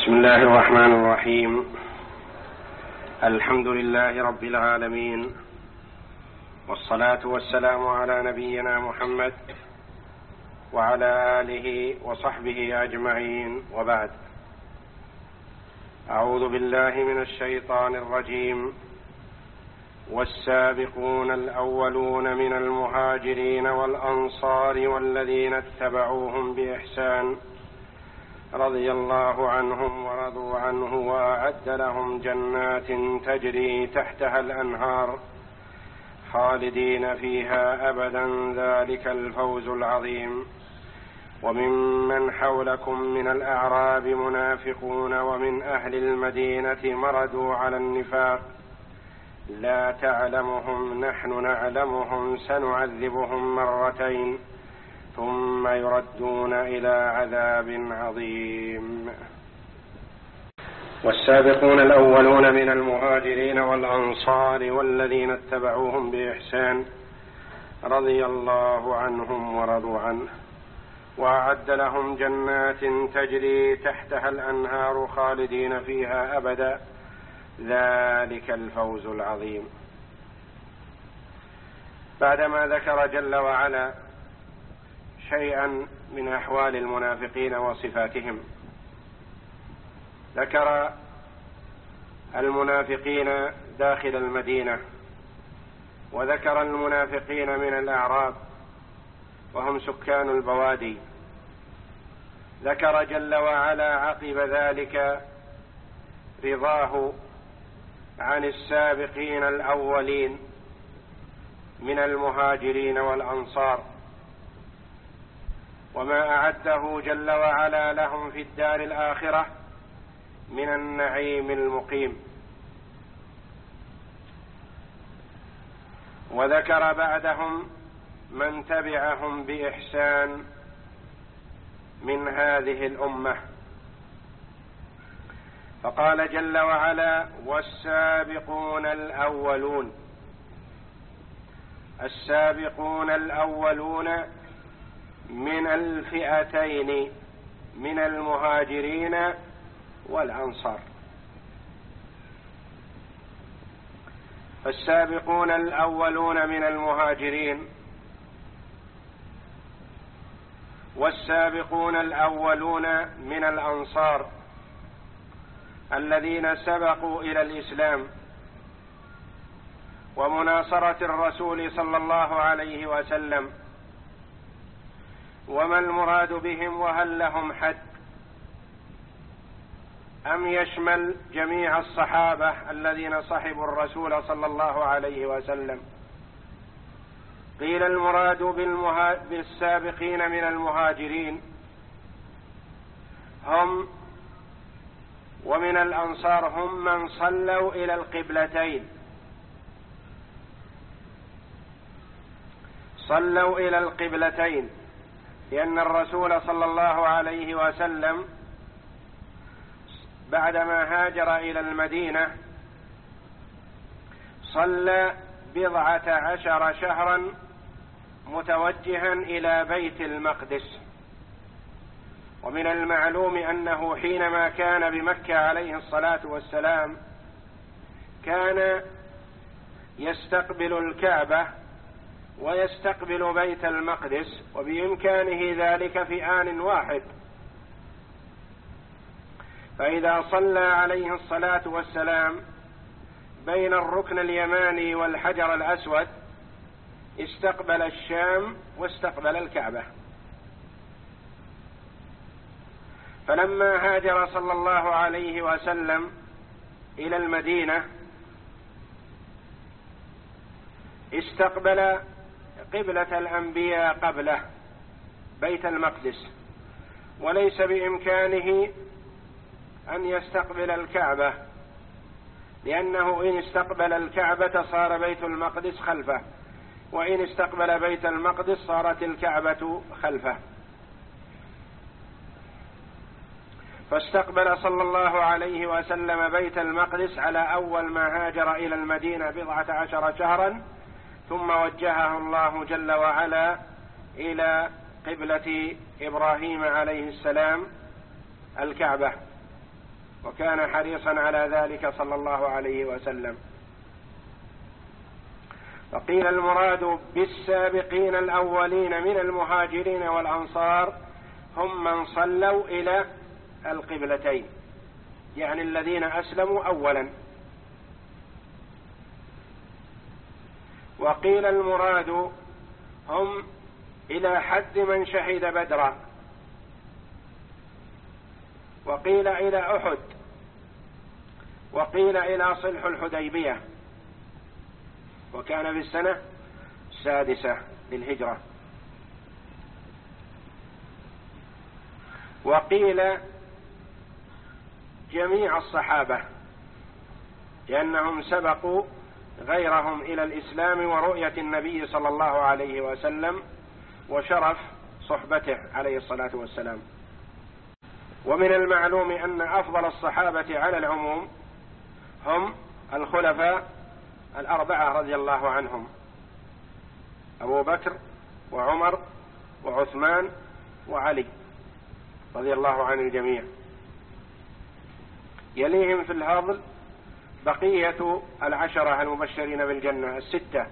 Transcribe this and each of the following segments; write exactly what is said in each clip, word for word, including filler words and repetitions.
بسم الله الرحمن الرحيم. الحمد لله رب العالمين، والصلاة والسلام على نبينا محمد وعلى آله وصحبه أجمعين، وبعد. أعوذ بالله من الشيطان الرجيم. والسابقون الأولون من المهاجرين والأنصار والذين اتبعوهم بإحسان رضي الله عنهم ورضوا عنه وأعد لهم جنات تجري تحتها الأنهار خالدين فيها أبدا، ذلك الفوز العظيم. وممن حولكم من الأعراب منافقون ومن أهل المدينة مردوا على النفاق لا تعلمهم نحن نعلمهم سنعذبهم مرتين ثم يردون إلى عذاب عظيم. والسابقون الأولون من المهاجرين والأنصار والذين اتبعوهم بإحسان رضي الله عنهم ورضوا عنه وأعد لهم جنات تجري تحتها الأنهار خالدين فيها أبدا، ذلك الفوز العظيم. بعدما ذكر جل وعلا شيئا من أحوال المنافقين وصفاتهم، ذكر المنافقين داخل المدينة، وذكر المنافقين من الأعراب وهم سكان البوادي. ذكر جل وعلا عقب ذلك رضاه عن السابقين الأولين من المهاجرين والأنصار، وما أعده جل وعلا لهم في الدار الآخرة من النعيم المقيم. وذكر بعدهم من تبعهم بإحسان من هذه الأمة، فقال جل وعلا: والسابقون الأولون. السابقون الأولون من الفئتين من المهاجرين والأنصار. فالسابقون الأولون من المهاجرين والسابقون الأولون من الأنصار الذين سبقوا إلى الإسلام ومناصرة الرسول صلى الله عليه وسلم. وما المراد بهم وهل لهم حد؟ أم يشمل جميع الصحابة الذين صحبوا الرسول صلى الله عليه وسلم؟ قيل المراد بالمها... بالسابقين من المهاجرين هم ومن الأنصار هم من صلوا إلى القبلتين، صلوا إلى القبلتين، لأن الرسول صلى الله عليه وسلم بعدما هاجر إلى المدينة صلى بضعة عشر شهرا متوجها إلى بيت المقدس. ومن المعلوم أنه حينما كان بمكة عليه الصلاة والسلام كان يستقبل الكعبة ويستقبل بيت المقدس، وبإمكانه ذلك في آن واحد. فإذا صلى عليه الصلاة والسلام بين الركن اليماني والحجر الأسود استقبل الشام واستقبل الكعبة. فلما هاجر صلى الله عليه وسلم إلى المدينة استقبل قبلة الأنبياء قبله بيت المقدس، وليس بإمكانه أن يستقبل الكعبة، لأنه إن استقبل الكعبة صار بيت المقدس خلفه، وإن استقبل بيت المقدس صارت الكعبة خلفه. فاستقبل صلى الله عليه وسلم بيت المقدس على أول ما هاجر إلى المدينة بضعة عشر شهرا، ثم وجهه الله جل وعلا إلى قبلة إبراهيم عليه السلام الكعبة. وكان حريصا على ذلك صلى الله عليه وسلم. فقيل المراد بالسابقين الأولين من المهاجرين والأنصار هم من صلوا إلى القبلتين، يعني الذين أسلموا أولا. وقيل المراد هم إلى حد من شهد بدرا، وقيل إلى أحد، وقيل إلى صلح الحديبية، وكان في السنة السادسة للهجرة. وقيل جميع الصحابة، لأنهم سبقوا غيرهم إلى الإسلام ورؤية النبي صلى الله عليه وسلم وشرف صحبته عليه الصلاة والسلام. ومن المعلوم أن أفضل الصحابة على العموم هم الخلفاء الأربعة رضي الله عنهم: أبو بكر وعمر وعثمان وعلي رضي الله عن الجميع. يليهم في الفضل بقية العشرة المبشرين بالجنة الستة.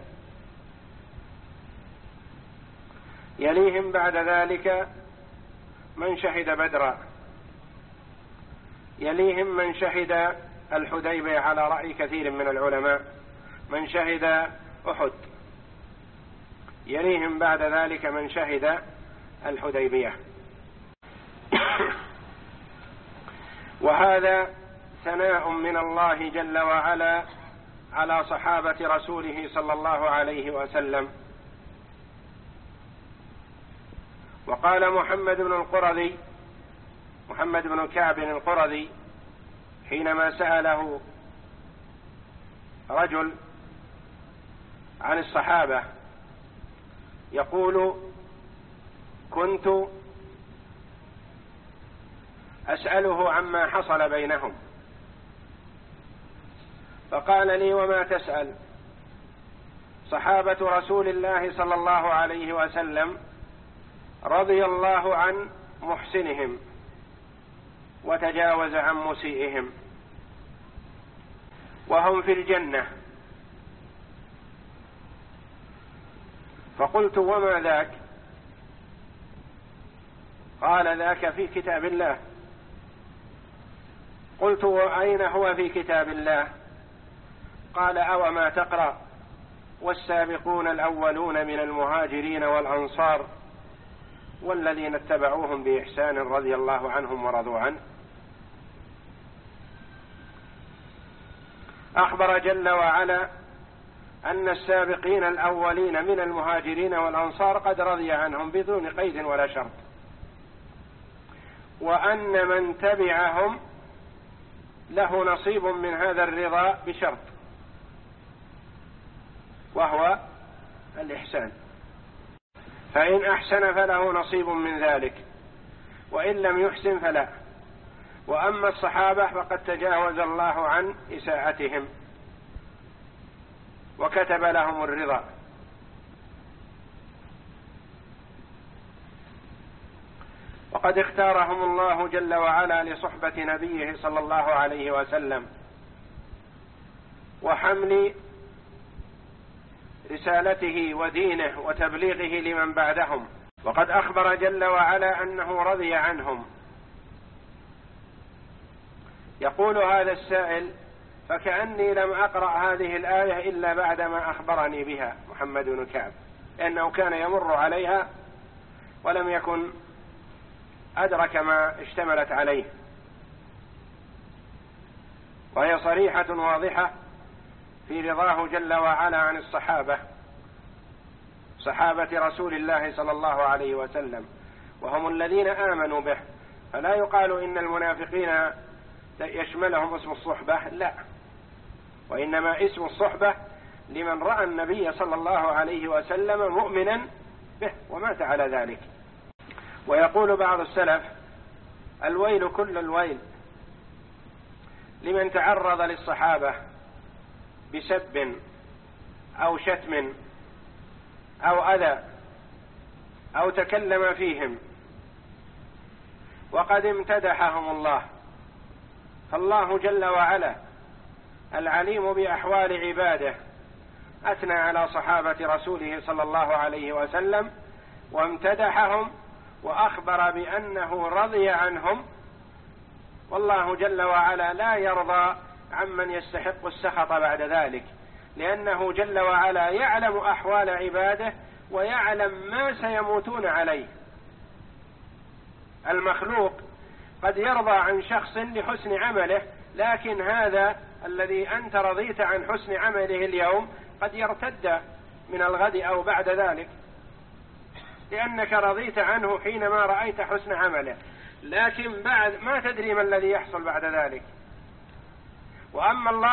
يليهم بعد ذلك من شهد بدرا، يليهم من شهد الحديبية على رأي كثير من العلماء، من شهد أحد، يليهم بعد ذلك من شهد الحديبية. وهذا ثناء من الله جل وعلا على صحابة رسوله صلى الله عليه وسلم. وقال محمد بن القرظي محمد بن كعب القرظي حينما سأله رجل عن الصحابة يقول: كنت أسأله عما حصل بينهم، فقال لي: وما تسأل؟ صحابة رسول الله صلى الله عليه وسلم رضي الله عن محسنهم وتجاوز عن مسيئهم، وهم في الجنة. فقلت: وما ذاك؟ قال: ذاك في كتاب الله. قلت: وأين هو في كتاب الله؟ قال: أو ما تقرأ: والسابقون الأولون من المهاجرين والأنصار والذين اتبعوهم بإحسان رضي الله عنهم ورضوا عنه. أخبر جل وعلا أن السابقين الأولين من المهاجرين والأنصار قد رضي عنهم بدون قيد ولا شرط، وأن من تبعهم له نصيب من هذا الرضا بشرط، وهو الإحسان، فإن أحسن فله نصيب من ذلك، وإن لم يحسن فلا. وأما الصحابة فقد تجاوز الله عن إساءتهم وكتب لهم الرضا. وقد اختارهم الله جل وعلا لصحبة نبيه صلى الله عليه وسلم وحمل رسالته ودينه وتبليغه لمن بعدهم. وقد أخبر جل وعلا أنه رضي عنهم. يقول هذا السائل: فكأني لم أقرأ هذه الآية إلا بعدما أخبرني بها محمد بن كعب، لأنه كان يمر عليها ولم يكن أدرك ما اشتملت عليه، وهي صريحة واضحة في رضاه جل وعلا عن الصحابة، صحابة رسول الله صلى الله عليه وسلم، وهم الذين آمنوا به. فلا يقال إن المنافقين يشملهم اسم الصحبة، لا، وإنما اسم الصحبة لمن رأى النبي صلى الله عليه وسلم مؤمنا به ومات على ذلك. ويقول بعض السلف: الويل كل الويل لمن تعرض للصحابة بسب أو شتم أو أذى أو تكلم فيهم وقد امتدحهم الله، فالله جل وعلا العليم بأحوال عباده أثنى على صحابة رسوله صلى الله عليه وسلم وامتدحهم وأخبر بأنه رضي عنهم، والله جل وعلا لا يرضى عمن يستحق السخط بعد ذلك، لأنه جل وعلا يعلم أحوال عباده ويعلم ما سيموتون عليه. المخلوق قد يرضى عن شخص لحسن عمله، لكن هذا الذي أنت رضيت عن حسن عمله اليوم قد يرتد من الغد أو بعد ذلك، لأنك رضيت عنه حينما رأيت حسن عمله، لكن بعد ما تدري ما الذي يحصل بعد ذلك. وأما الله